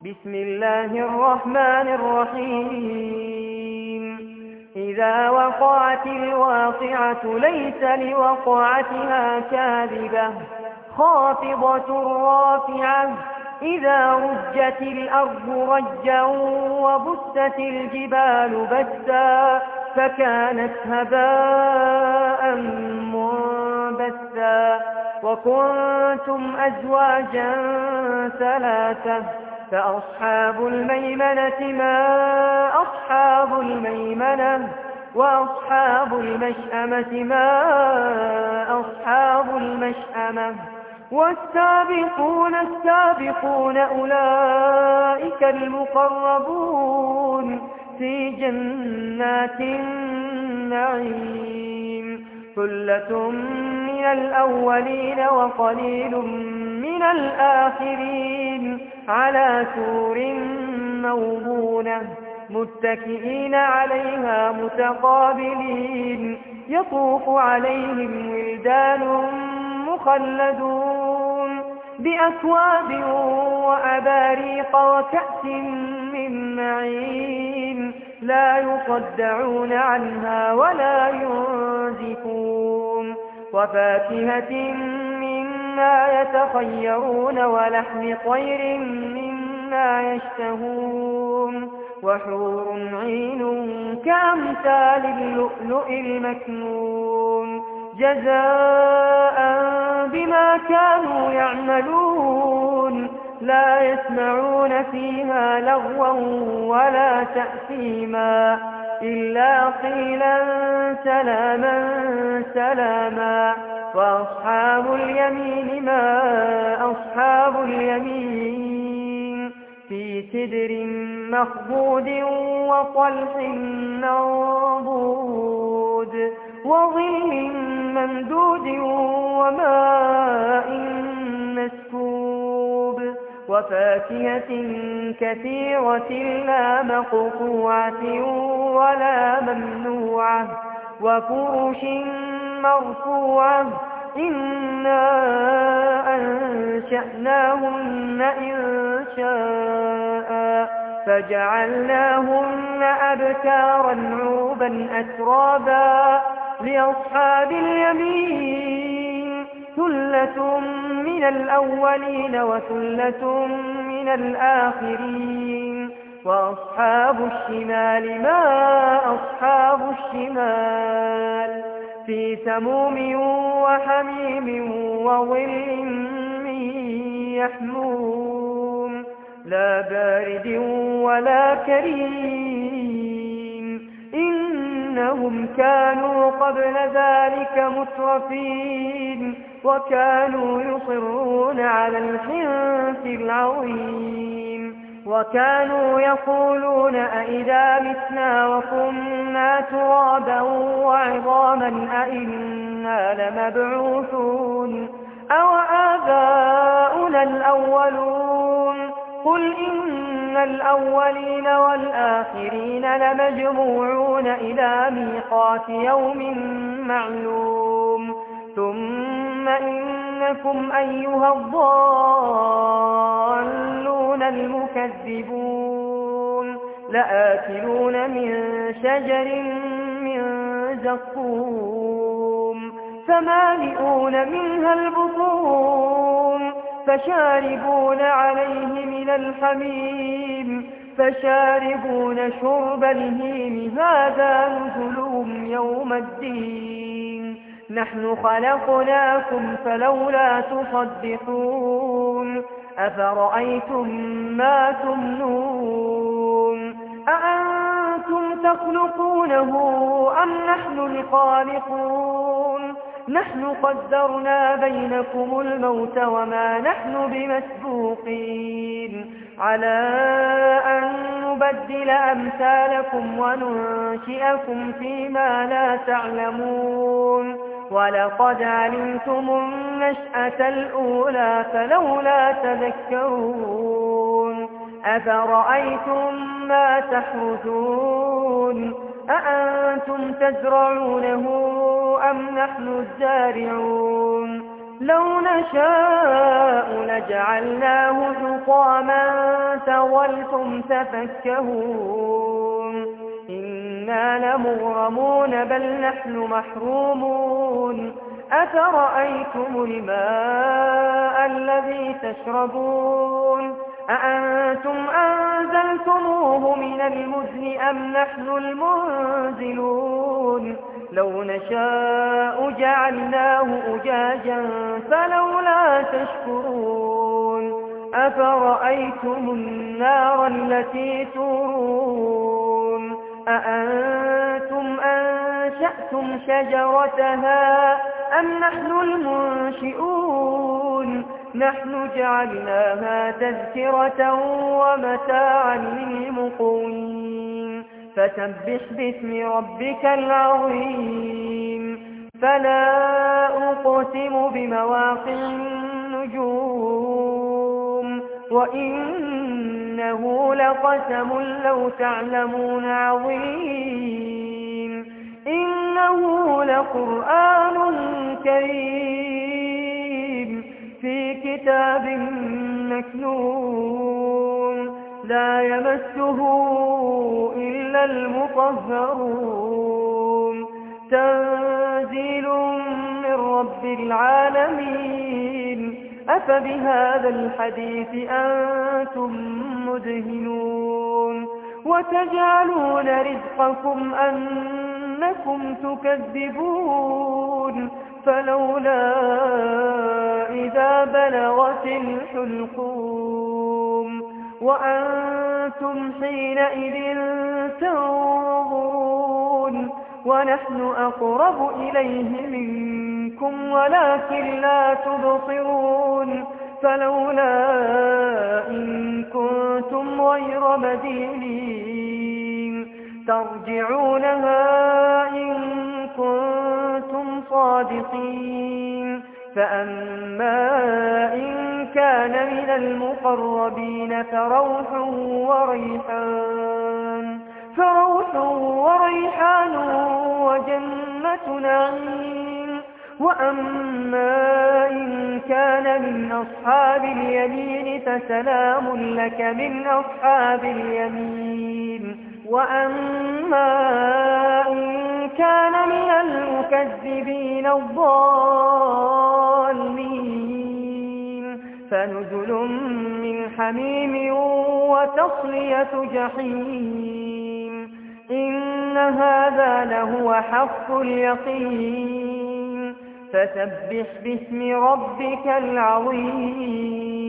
بسم الله الرحمن الرحيم إذا وقعت الواقعة ليس لوقعتها كاذبة خافضة رافعة إذا رجت الأرض رجا وبست الجبال بسا فكانت هباء منبثا وكنتم أزواجا ثلاثة فأصحاب الميمنة ما أصحاب الميمنة وأصحاب المشأمة ما أصحاب المشأمة والسابقون السابقون أولئك المقربون في جنات النعيم ثلة من الأولين وقليل من الآخرين على سور موضونة متكئين عليها متقابلين يطوف عليهم ولدان مخلدون بأكواب وأباريق وكأس من معين لا يصدعون عنها ولا ينزفون وفاكهة مما يتخيرون ولحم طير مما يشتهون وحور عين كأمثال اللؤلؤ المكنون جزاء بما كانوا يعملون لا يسمعون فيها لغوا ولا تأثيما إلا قيلا سلاما سلاما وأصحاب اليمين ما أصحاب اليمين في سدر مخضود وطلح منضود وظل ممدود وماء مسكوب وفاكهة كثيرة لا مقطوعة ولا ممنوعة وفرش مرفوعة إنا أنشأناهن إنشاء فجعلناهن أبكارا عربا أترابا لأصحاب اليمين ثلة من الأولين وثلة من الآخرين وأصحاب الشمال ما أصحاب الشمال في سموم وحميم وظل من يحموم لا بارد ولا كريم إنهم كانوا قبل ذلك مترفين وكانوا يصرون على الحنث العظيم وكانوا يقولون أئذا متنا وكنا ترابا وعظاما أئنا لمبعوثون أو آباؤنا الأولون قل إن الأولين والآخرين لمجموعون إلى ميقات يوم معلوم ثم إنكم أيها الضالون المكذبون لآكلون من شجر من زقوم فمالئون منها البطون فشاربون عليه من الحميم فشاربون شرب الهيم هذا نزلهم يوم الدين نحن خلقناكم فلولا تصدقون أفرأيتم ما تمنون أأنتم تخلقونه أم نحن الخالقون نحن قدرنا بينكم الموت وما نحن بمسبوقين على أن نبدل أمثالكم وننشئكم فيما لا تعلمون ولقد علمتم النشأة الأولى فلولا تذكرون أفرأيتم ما تحرثون أأنتم تزرعونه أم نحن الزارعون لو نشاء لجعلناه حطاما فظلتم تفكهون إنا لمغرمون بل نحن محرومون أفرأيتم الماء الذي تشربون أأنتم أنزلتموه من المزن أم نحن المنزلون لو نشاء جعلناه أجاجا فلولا تشكرون أفرأيتم النار التي تورون أأنتم أنشأتم شجرتها أم نحن المنشئون نحن جعلناها تذكرة ومتاعا للمقوين فسبح باسم ربك العظيم فلا أقسم بمواقع النجوم وإنه لقسم لو تعلمون عظيم إنه لقرآن كريم في كتاب مكنون لا يمسه إلا المطهرون تنزيل من رب العالمين أفبهذا الحديث أنتم مدهنون وتجعلون رزقكم أنكم تكذبون فلولا إذا بلغت الحلقوم وأنتم حينئذ تنظرون ونحن أقرب إليه منكم ولكن لا تبصرون فلولا إن كنتم غير مدينين ترجعونها إن كنتم صادقين فأما إن كان من المقربين فروح وريحان وجنة نعيم وأما إن كان من أصحاب اليمين فسلام لك من أصحاب اليمين وأما إن كان من المكذبين الضالين فنزل من حميم وتصلية جحيم إن هذا لهو حق اليقين فسبح باسم ربك العظيم